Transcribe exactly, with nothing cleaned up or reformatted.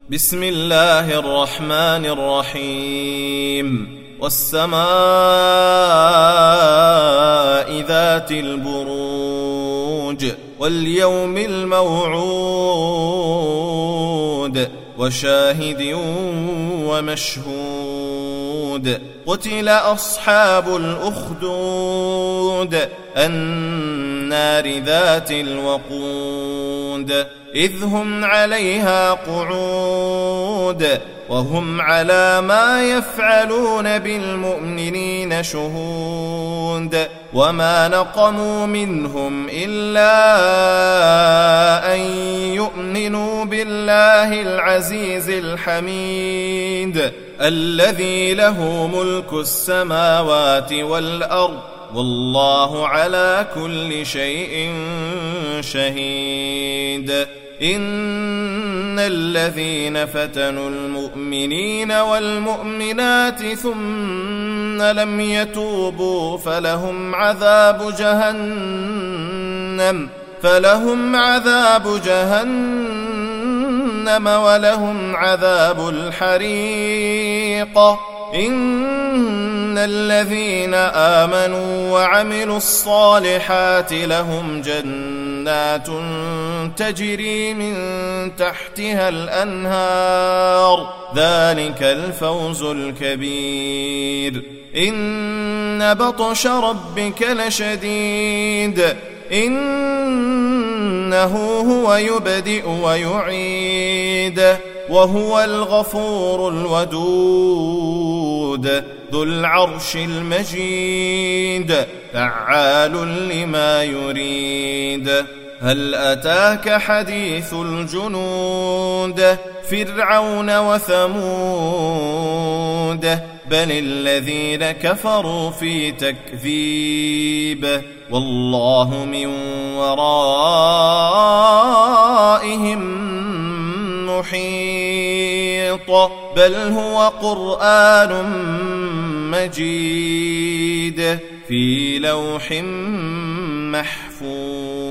بسم الله الرحمن الرحيم والسماء ذات البروج واليوم الموعود وشاهد ومشهود قتل أصحاب الأخدود النار ذات الوقود إذ هم عليها قعود وهم على ما يفعلون بالمؤمنين شهود وما نقموا منهم إلا أن يؤمنوا بالله العزيز الحميد الذي له ملك السماوات والأرض والله على كل شيء شهيد إن الذين فتنوا المؤمنين والمؤمنات ثم لم يتوبوا فلهم عذاب جهنم فلهم عذاب جهنم ولهم عذاب الحريق إن الذين آمنوا وعملوا الصالحات لهم جنات تجري من تحتها الأنهار ذلك الفوز الكبير إن بطش ربك لشديد إنه هو يبدئ ويعيد وهو الغفور الودود ذو العرش المجيد فعال لما يريد هل أتاك حديث الجنود فرعون وثمود بل الذين كفروا في تكذيب والله من ورائهم محيط بل هو قرآن مجيد في لوح محفوظ.